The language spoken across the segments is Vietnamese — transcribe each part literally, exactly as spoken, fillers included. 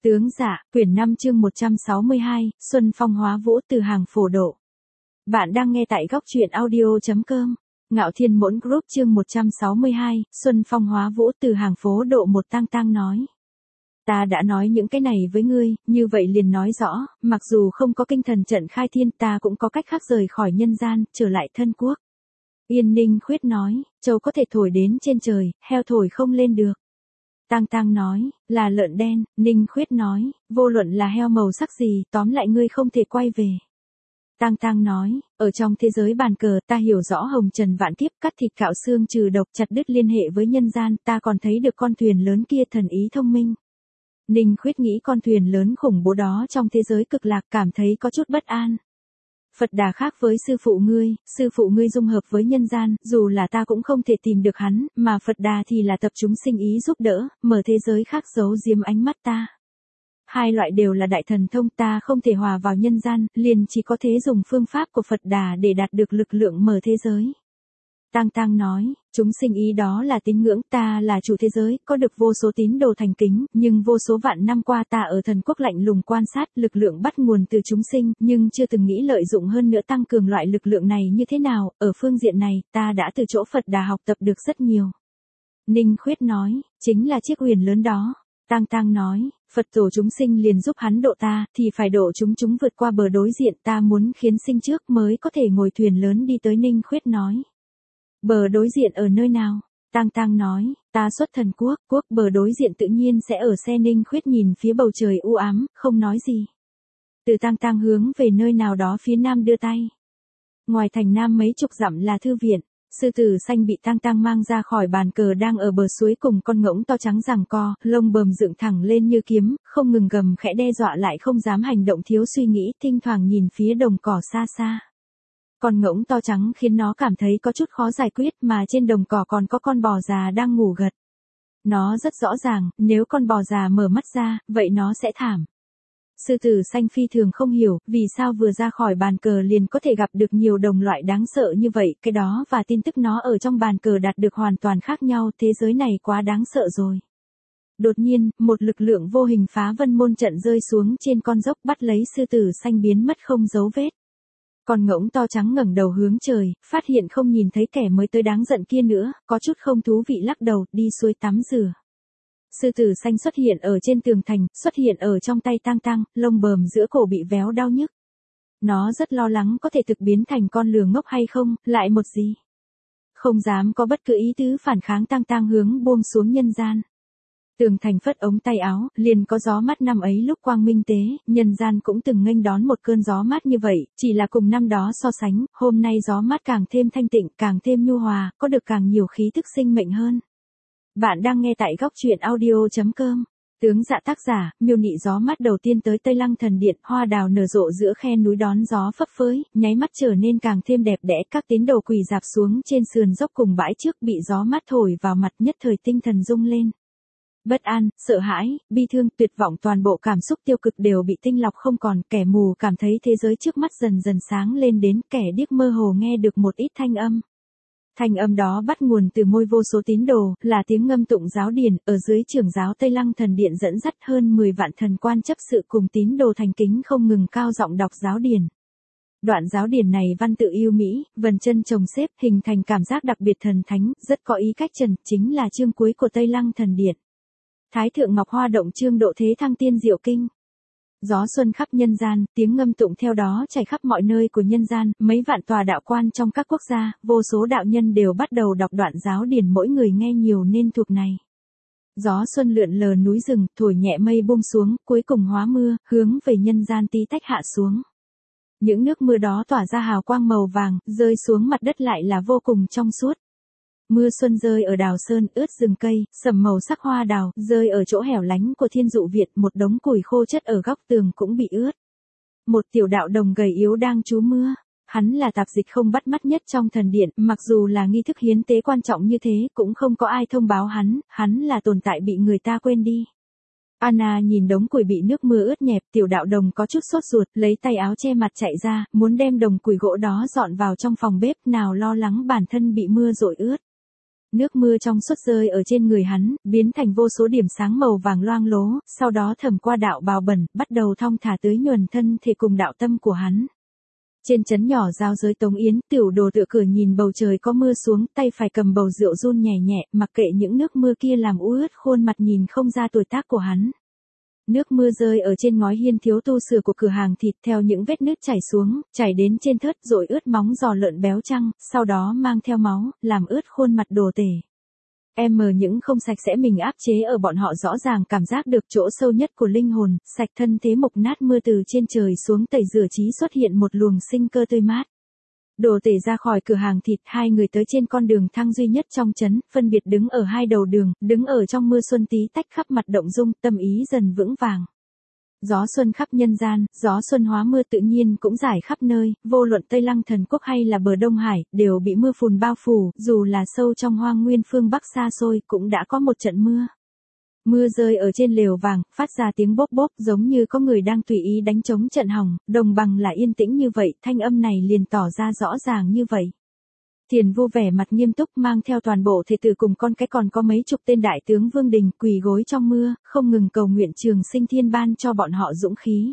Tướng dạ, quyển năm chương một trăm sáu mươi hai, Xuân Phong Hóa Vũ từ hàng phổ độ. Bạn đang nghe tại góc truyện audio.com. Ngạo Thiên Mỗn Group chương một trăm sáu mươi hai, Xuân Phong Hóa Vũ từ hàng phố độ một. Tang Tang nói. Ta đã nói những cái này với ngươi, như vậy liền nói rõ, mặc dù không có kinh thần trận khai thiên ta cũng có cách khác rời khỏi nhân gian, trở lại thân quốc. Yên Ninh Khuyết nói, châu có thể thổi đến trên trời, heo thổi không lên được. Tang Tang nói, là lợn đen. Ninh Khuyết nói, vô luận là heo màu sắc gì, tóm lại ngươi không thể quay về. Tang Tang nói, ở trong thế giới bàn cờ ta hiểu rõ hồng trần vạn kiếp, cắt thịt cạo xương trừ độc, chặt đứt liên hệ với nhân gian, ta còn thấy được con thuyền lớn kia thần ý thông minh. Ninh Khuyết nghĩ con thuyền lớn khủng bố đó trong thế giới cực lạc, cảm thấy có chút bất an. Phật Đà khác với sư phụ ngươi, sư phụ ngươi dung hợp với nhân gian, dù là ta cũng không thể tìm được hắn, mà Phật Đà thì là tập chúng sinh ý giúp đỡ, mở thế giới khác giấu giếm ánh mắt ta. Hai loại đều là đại thần thông, ta không thể hòa vào nhân gian, liền chỉ có thế dùng phương pháp của Phật Đà để đạt được lực lượng mở thế giới. Tang Tang nói, chúng sinh ý đó là tín ngưỡng, ta là chủ thế giới, có được vô số tín đồ thành kính, nhưng vô số vạn năm qua ta ở thần quốc lạnh lùng quan sát, lực lượng bắt nguồn từ chúng sinh, nhưng chưa từng nghĩ lợi dụng hơn nữa tăng cường loại lực lượng này như thế nào, ở phương diện này, ta đã từ chỗ Phật Đà học tập được rất nhiều. Ninh Khuyết nói, chính là chiếc huyền lớn đó. Tang Tang nói, Phật tổ chúng sinh liền giúp hắn độ ta, thì phải độ chúng chúng vượt qua bờ đối diện, ta muốn khiến sinh trước mới có thể ngồi thuyền lớn đi tới. Ninh Khuyết nói. Bờ đối diện ở nơi nào? Tang Tang nói, ta xuất thần quốc, quốc bờ đối diện tự nhiên sẽ ở xe. Ninh Khuyết nhìn phía bầu trời u ám, không nói gì. Từ Tang Tang hướng về nơi nào đó phía nam đưa tay. Ngoài thành nam mấy chục dặm là thư viện. Sư tử xanh bị Tang Tang mang ra khỏi bàn cờ đang ở bờ suối cùng con ngỗng to trắng giằng co, lông bờm dựng thẳng lên như kiếm, không ngừng gầm khẽ đe dọa lại không dám hành động thiếu suy nghĩ, thỉnh thoảng nhìn phía đồng cỏ xa xa. Con ngỗng to trắng khiến nó cảm thấy có chút khó giải quyết, mà trên đồng cỏ còn có con bò già đang ngủ gật. Nó rất rõ ràng, nếu con bò già mở mắt ra, vậy nó sẽ thảm. Sư tử xanh phi thường không hiểu, vì sao vừa ra khỏi bàn cờ liền có thể gặp được nhiều đồng loại đáng sợ như vậy, cái đó và tin tức nó ở trong bàn cờ đạt được hoàn toàn khác nhau, thế giới này quá đáng sợ rồi. Đột nhiên, một lực lượng vô hình phá vân môn trận rơi xuống trên con dốc bắt lấy sư tử xanh biến mất không dấu vết. Con ngỗng to trắng ngẩng đầu hướng trời, phát hiện không nhìn thấy kẻ mới tới đáng giận kia nữa, có chút không thú vị lắc đầu, đi suối tắm rửa. Sư tử xanh xuất hiện ở trên tường thành, xuất hiện ở trong tay Tang Tang, lông bờm giữa cổ bị véo đau nhức. Nó rất lo lắng có thể thực biến thành con lừa ngốc hay không, lại một gì. Không dám có bất cứ ý tứ phản kháng. Tang Tang hướng buông xuống nhân gian. Tường thành phất ống tay áo, liền có gió mát. Năm ấy lúc quang minh tế, nhân gian cũng từng nghênh đón một cơn gió mát như vậy, chỉ là cùng năm đó so sánh, hôm nay gió mát càng thêm thanh tịnh, càng thêm nhu hòa, có được càng nhiều khí thức sinh mệnh hơn. Bạn đang nghe tại góc truyện audio.com. Tướng dạ tác giả, miêu nị. Gió mát đầu tiên tới Tây Lăng thần điện, hoa đào nở rộ giữa khe núi đón gió phấp phới, nháy mắt trở nên càng thêm đẹp đẽ, các tín đồ quỳ dạp xuống trên sườn dốc cùng bãi trước bị gió mát thổi vào mặt, nhất thời tinh thần rung lên. Bất an, sợ hãi, bi thương, tuyệt vọng, toàn bộ cảm xúc tiêu cực đều bị tinh lọc không còn, kẻ mù cảm thấy thế giới trước mắt dần dần sáng lên đến, kẻ điếc mơ hồ nghe được một ít thanh âm. Thanh âm đó bắt nguồn từ môi vô số tín đồ, là tiếng ngâm tụng giáo điển, ở dưới trưởng giáo Tây Lăng thần điện dẫn dắt hơn mười vạn thần quan chấp sự cùng tín đồ thành kính không ngừng cao giọng đọc giáo điển. Đoạn giáo điển này văn tự yêu mỹ, vần chân chồng xếp, hình thành cảm giác đặc biệt thần thánh, rất có ý cách trần, chính là chương cuối của Tây Lăng thần điện. Thái thượng Ngọc Hoa động chương độ thế thăng tiên diệu kinh. Gió xuân khắp nhân gian, tiếng ngâm tụng theo đó chảy khắp mọi nơi của nhân gian, mấy vạn tòa đạo quan trong các quốc gia, vô số đạo nhân đều bắt đầu đọc đoạn giáo điển, mỗi người nghe nhiều nên thuộc này. Gió xuân lượn lờ núi rừng, thổi nhẹ mây buông xuống, cuối cùng hóa mưa, hướng về nhân gian tí tách hạ xuống. Những nước mưa đó tỏa ra hào quang màu vàng, rơi xuống mặt đất lại là vô cùng trong suốt. Mưa xuân rơi ở đào sơn, ướt rừng cây, sẫm màu sắc hoa đào, rơi ở chỗ hẻo lánh của Thiên Dụ Viện, một đống củi khô chất ở góc tường cũng bị ướt. Một tiểu đạo đồng gầy yếu đang trú mưa. Hắn là tạp dịch không bắt mắt nhất trong thần điện, mặc dù là nghi thức hiến tế quan trọng như thế, cũng không có ai thông báo hắn, hắn là tồn tại bị người ta quên đi. Anna nhìn đống củi bị nước mưa ướt nhẹp, tiểu đạo đồng có chút sốt ruột, lấy tay áo che mặt chạy ra, muốn đem đồng củi gỗ đó dọn vào trong phòng bếp, nào lo lắng bản thân bị mưa dội ướt. Nước mưa trong suốt rơi ở trên người hắn, biến thành vô số điểm sáng màu vàng loang lố, sau đó thẩm qua đạo bào bẩn, bắt đầu thong thả tưới nhuần thân thể cùng đạo tâm của hắn. Trên trấn nhỏ giao giới Tống Yến, tiểu đồ tựa cửa nhìn bầu trời có mưa xuống, tay phải cầm bầu rượu run nhẹ nhẹ, mặc kệ những nước mưa kia làm u ướt khuôn mặt nhìn không ra tuổi tác của hắn. Nước mưa rơi ở trên ngói hiên thiếu tu sửa của cửa hàng thịt theo những vết nứt chảy xuống, chảy đến trên thớt rồi ướt móng giò lợn béo trăng, sau đó mang theo máu, làm ướt khuôn mặt đồ tể. Em mờ những không sạch sẽ mình áp chế ở bọn họ rõ ràng cảm giác được chỗ sâu nhất của linh hồn, sạch thân thế mục nát mưa từ trên trời xuống tẩy rửa trí xuất hiện một luồng sinh cơ tươi mát. Đồ tể ra khỏi cửa hàng thịt, hai người tới trên con đường thang duy nhất trong trấn, phân biệt đứng ở hai đầu đường, đứng ở trong mưa xuân tí tách khắp mặt động dung, tâm ý dần vững vàng. Gió xuân khắp nhân gian, gió xuân hóa mưa tự nhiên cũng rải khắp nơi, vô luận Tây Lăng Thần Quốc hay là bờ Đông Hải, đều bị mưa phùn bao phủ, dù là sâu trong hoang nguyên phương Bắc xa xôi, cũng đã có một trận mưa. Mưa rơi ở trên lều vàng, phát ra tiếng bốp bốp giống như có người đang tùy ý đánh trống trận hỏng, đồng bằng là yên tĩnh như vậy, thanh âm này liền tỏ ra rõ ràng như vậy. Thiền Vu vẻ mặt nghiêm túc mang theo toàn bộ thể tử cùng con cái còn có mấy chục tên đại tướng vương đình quỳ gối trong mưa, không ngừng cầu nguyện Trường Sinh Thiên ban cho bọn họ dũng khí.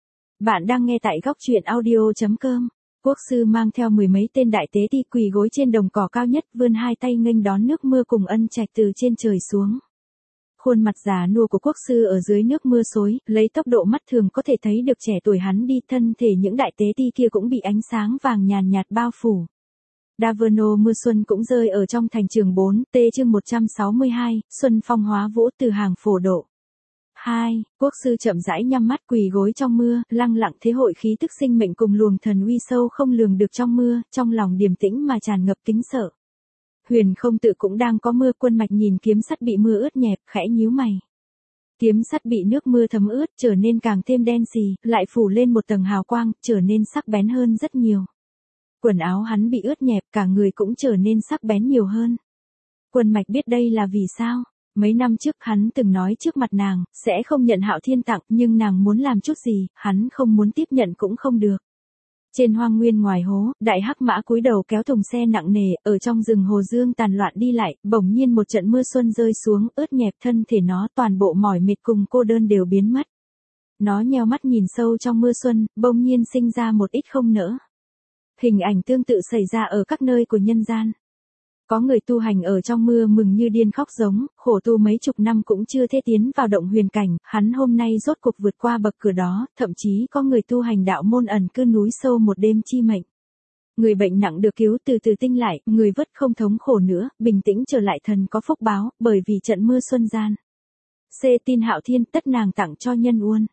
Bạn đang nghe tại góc truyện audio chấm com. Quốc sư mang theo mười mấy tên đại tế ti quỳ gối trên đồng cỏ cao nhất, vươn hai tay nghênh đón nước mưa cùng ân trạch từ trên trời xuống. Khuôn mặt già nua của quốc sư ở dưới nước mưa xối, lấy tốc độ mắt thường có thể thấy được trẻ tuổi hắn đi, thân thể những đại tế ti kia cũng bị ánh sáng vàng nhàn nhạt bao phủ. Daverno mưa xuân cũng rơi ở trong thành trường bốn, T chương một trăm sáu mươi hai, Xuân Phong hóa vũ từ hàng phổ độ. hai. Quốc sư chậm rãi nhắm mắt quỳ gối trong mưa, lăng lặng thế hội khí tức sinh mệnh cùng luồng thần uy sâu không lường được trong mưa, trong lòng điềm tĩnh mà tràn ngập kính sợ. Huyền Không Tự cũng đang có mưa, Quân Mạch nhìn kiếm sắt bị mưa ướt nhẹp, khẽ nhíu mày. Kiếm sắt bị nước mưa thấm ướt, trở nên càng thêm đen xì, lại phủ lên một tầng hào quang, trở nên sắc bén hơn rất nhiều. Quần áo hắn bị ướt nhẹp, cả người cũng trở nên sắc bén nhiều hơn. Quân Mạch biết đây là vì sao. Mấy năm trước hắn từng nói trước mặt nàng, sẽ không nhận Hạo Thiên tặng, nhưng nàng muốn làm chút gì, hắn không muốn tiếp nhận cũng không được. Trên hoang nguyên ngoài hố, đại hắc mã cúi đầu kéo thùng xe nặng nề, ở trong rừng hồ dương tàn loạn đi lại, bỗng nhiên một trận mưa xuân rơi xuống, ướt nhẹp thân thể nó, toàn bộ mỏi mệt cùng cô đơn đều biến mất. Nó nheo mắt nhìn sâu trong mưa xuân, bỗng nhiên sinh ra một ít không nỡ. Hình ảnh tương tự xảy ra ở các nơi của nhân gian. Có người tu hành ở trong mưa mừng như điên khóc giống, khổ tu mấy chục năm cũng chưa thể tiến vào động huyền cảnh, hắn hôm nay rốt cuộc vượt qua bậc cửa đó, thậm chí có người tu hành đạo môn ẩn cư núi sâu một đêm chi mệnh. Người bệnh nặng được cứu từ từ tinh lại, người vất không thống khổ nữa, bình tĩnh trở lại, thần có phúc báo, bởi vì trận mưa xuân gian. C tin Hạo Thiên tất nàng tặng cho nhân uôn.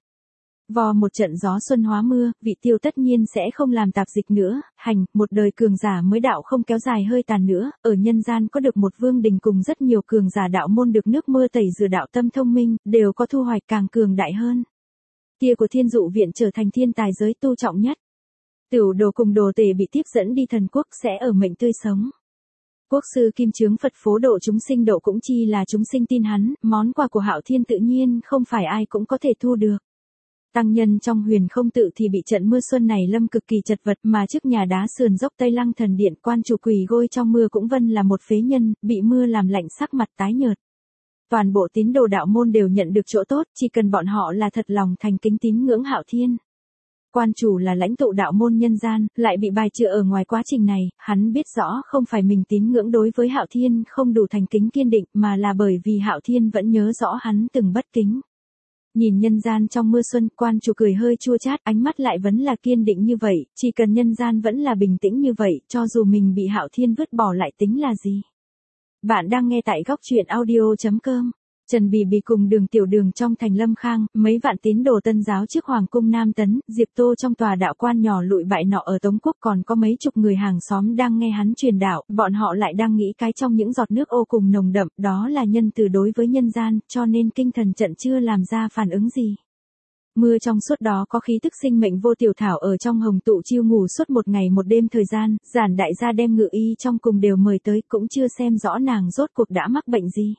Vò một trận gió xuân hóa mưa, vị tiêu tất nhiên sẽ không làm tạp dịch nữa, hành, một đời cường giả mới đạo không kéo dài hơi tàn nữa, ở nhân gian có được một vương đình cùng rất nhiều cường giả đạo môn được nước mưa tẩy rửa đạo tâm thông minh, đều có thu hoạch càng cường đại hơn. Kia của Thiên Dụ viện trở thành thiên tài giới tu trọng nhất. Tiểu đồ cùng đồ tể bị tiếp dẫn đi thần quốc sẽ ở mệnh tươi sống. Quốc sư kim chướng Phật phố độ chúng sinh độ cũng chi là chúng sinh tin hắn, món quà của Hạo Thiên tự nhiên không phải ai cũng có thể thu được. Tăng nhân trong Huyền Không Tự thì bị trận mưa xuân này lâm cực kỳ chật vật, mà trước nhà đá sườn dốc Tây Lăng Thần Điện quan chủ quỳ gối trong mưa cũng vân là một phế nhân, bị mưa làm lạnh sắc mặt tái nhợt. Toàn bộ tín đồ đạo môn đều nhận được chỗ tốt, chỉ cần bọn họ là thật lòng thành kính tín ngưỡng Hạo Thiên. Quan chủ là lãnh tụ đạo môn nhân gian, lại bị bài trừ ở ngoài quá trình này, hắn biết rõ không phải mình tín ngưỡng đối với Hạo Thiên không đủ thành kính kiên định, mà là bởi vì Hạo Thiên vẫn nhớ rõ hắn từng bất kính. Nhìn nhân gian trong mưa xuân, quan chủ cười hơi chua chát, ánh mắt lại vẫn là kiên định như vậy, chỉ cần nhân gian vẫn là bình tĩnh như vậy, cho dù mình bị Hạo Thiên vứt bỏ lại tính là gì. Bạn đang nghe tại góc truyện audio chấm com. Trần Bì Bì cùng Đường Tiểu Đường trong thành Lâm Khang, mấy vạn tín đồ Tân giáo trước Hoàng cung Nam Tấn, Diệp Tô trong tòa đạo quan nhỏ lụi bại nọ ở Tống Quốc, còn có mấy chục người hàng xóm đang nghe hắn truyền đạo, bọn họ lại đang nghĩ cái trong những giọt nước ô cùng nồng đậm, đó là nhân từ đối với nhân gian, cho nên kinh thần trận chưa làm ra phản ứng gì. Mưa trong suốt đó có khí tức sinh mệnh vô tiểu thảo ở trong hồng tụ chiêu ngủ suốt một ngày một đêm thời gian, giản đại gia đem ngự y trong cùng đều mời tới, cũng chưa xem rõ nàng rốt cuộc đã mắc bệnh gì.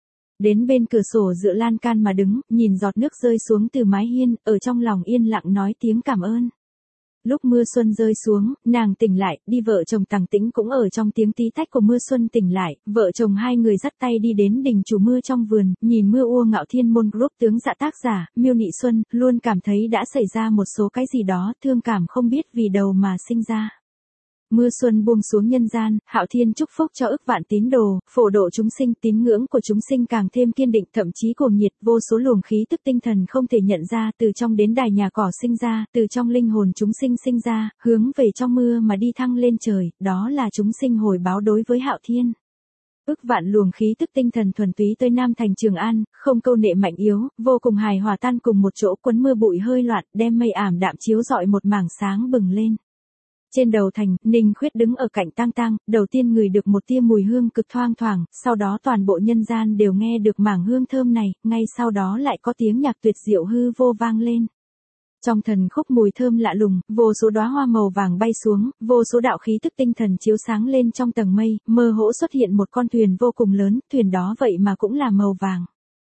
Đến bên cửa sổ dựa lan can mà đứng, nhìn giọt nước rơi xuống từ mái hiên, ở trong lòng yên lặng nói tiếng cảm ơn. Lúc mưa xuân rơi xuống, nàng tỉnh lại, đi vợ chồng Tằng Tĩnh cũng ở trong tiếng tí tách của mưa xuân tỉnh lại, vợ chồng hai người dắt tay đi đến đình chủ mưa trong vườn, nhìn mưa ua Ngạo Thiên Môn Group tướng dạ tác giả, Miêu Nị Xuân, luôn cảm thấy đã xảy ra một số cái gì đó, thương cảm không biết vì đâu mà sinh ra. Mưa xuân buông xuống nhân gian, Hạo Thiên chúc phúc cho ức vạn tín đồ, phổ độ chúng sinh, tín ngưỡng của chúng sinh càng thêm kiên định, thậm chí cuồng nhiệt, vô số luồng khí tức tinh thần không thể nhận ra, từ trong đến đài nhà cỏ sinh ra, từ trong linh hồn chúng sinh sinh ra, hướng về trong mưa mà đi thăng lên trời, đó là chúng sinh hồi báo đối với Hạo Thiên. Ức vạn luồng khí tức tinh thần thuần túy tới Nam thành Trường An, không câu nệ mạnh yếu, vô cùng hài hòa tan cùng một chỗ, quấn mưa bụi hơi loạn, đem mây ảm đạm chiếu rọi một mảng sáng bừng lên. Trên đầu thành, Ninh Khuyết đứng ở cạnh Tang Tang, đầu tiên ngửi được một tia mùi hương cực thoang thoảng, sau đó toàn bộ nhân gian đều nghe được mảng hương thơm này, ngay sau đó lại có tiếng nhạc tuyệt diệu hư vô vang lên. Trong thần khúc mùi thơm lạ lùng, vô số đóa hoa màu vàng bay xuống, vô số đạo khí tức tinh thần chiếu sáng lên trong tầng mây, mơ hỗ xuất hiện một con thuyền vô cùng lớn, thuyền đó vậy mà cũng là màu vàng.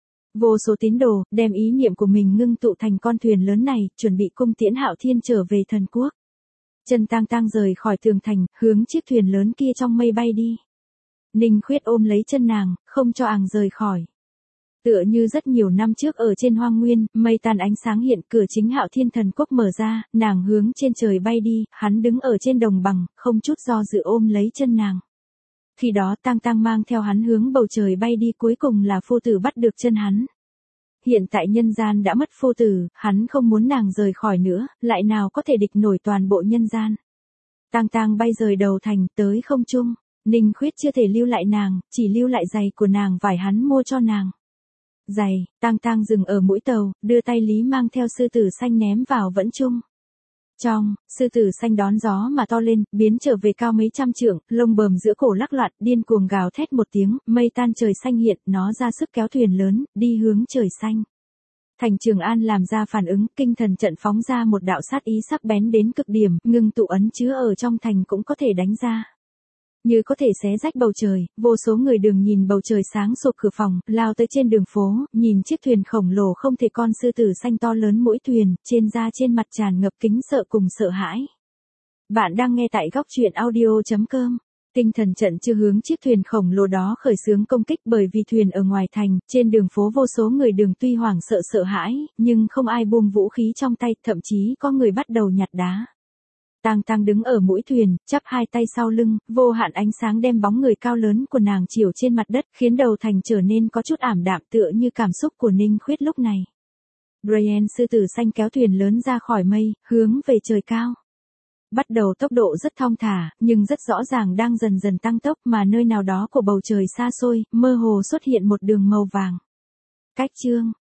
Vô số tín đồ, đem ý niệm của mình ngưng tụ thành con thuyền lớn này, chuẩn bị cung tiễn Hạo Thiên trở về thần quốc. Chân Tang Tang rời khỏi tường thành, hướng chiếc thuyền lớn kia trong mây bay đi. Ninh Khuyết ôm lấy chân nàng, không cho àng rời khỏi. Tựa như rất nhiều năm trước ở trên hoang nguyên, mây tan ánh sáng hiện, cửa chính Hạo Thiên thần quốc mở ra, nàng hướng trên trời bay đi, hắn đứng ở trên đồng bằng, không chút do dự ôm lấy chân nàng. Khi đó Tang Tang mang theo hắn hướng bầu trời bay đi, cuối cùng là phu tử bắt được chân hắn. Hiện tại nhân gian đã mất phu tử, hắn không muốn nàng rời khỏi nữa, lại nào có thể địch nổi toàn bộ nhân gian. Tang Tang bay rời đầu thành, tới không trung, Ninh Khuyết chưa thể lưu lại nàng, chỉ lưu lại giày của nàng vải hắn mua cho nàng. Giày, Tang Tang dừng ở mũi tàu, đưa tay lý mang theo sư tử xanh ném vào vẫn trung. Trong, sư tử xanh đón gió mà to lên, biến trở về cao mấy trăm trượng, lông bờm giữa cổ lắc loạn, điên cuồng gào thét một tiếng, mây tan trời xanh hiện, nó ra sức kéo thuyền lớn, đi hướng trời xanh. Thành Trường An làm ra phản ứng, kinh thần trận phóng ra một đạo sát ý sắc bén đến cực điểm, ngưng tụ ấn chứa ở trong thành cũng có thể đánh ra. Như có thể xé rách bầu trời, vô số người đường nhìn bầu trời sáng sụp cửa phòng, lao tới trên đường phố, nhìn chiếc thuyền khổng lồ không thể con sư tử xanh to lớn mỗi thuyền, trên da trên mặt tràn ngập kính sợ cùng sợ hãi. Bạn đang nghe tại góc truyện audio chấm com. Tinh thần trận chưa hướng chiếc thuyền khổng lồ đó khởi xướng công kích, bởi vì thuyền ở ngoài thành, trên đường phố vô số người đường tuy hoảng sợ sợ hãi, nhưng không ai buông vũ khí trong tay, thậm chí có người bắt đầu nhặt đá. Tang Tang đứng ở mũi thuyền, chắp hai tay sau lưng, vô hạn ánh sáng đem bóng người cao lớn của nàng chiếu trên mặt đất, khiến đầu thành trở nên có chút ảm đạm, tựa như cảm xúc của Ninh Khuyết lúc này. Brian sư tử xanh kéo thuyền lớn ra khỏi mây, hướng về trời cao. Bắt đầu tốc độ rất thong thả, nhưng rất rõ ràng đang dần dần tăng tốc, mà nơi nào đó của bầu trời xa xôi, mơ hồ xuất hiện một đường màu vàng. Cách chương,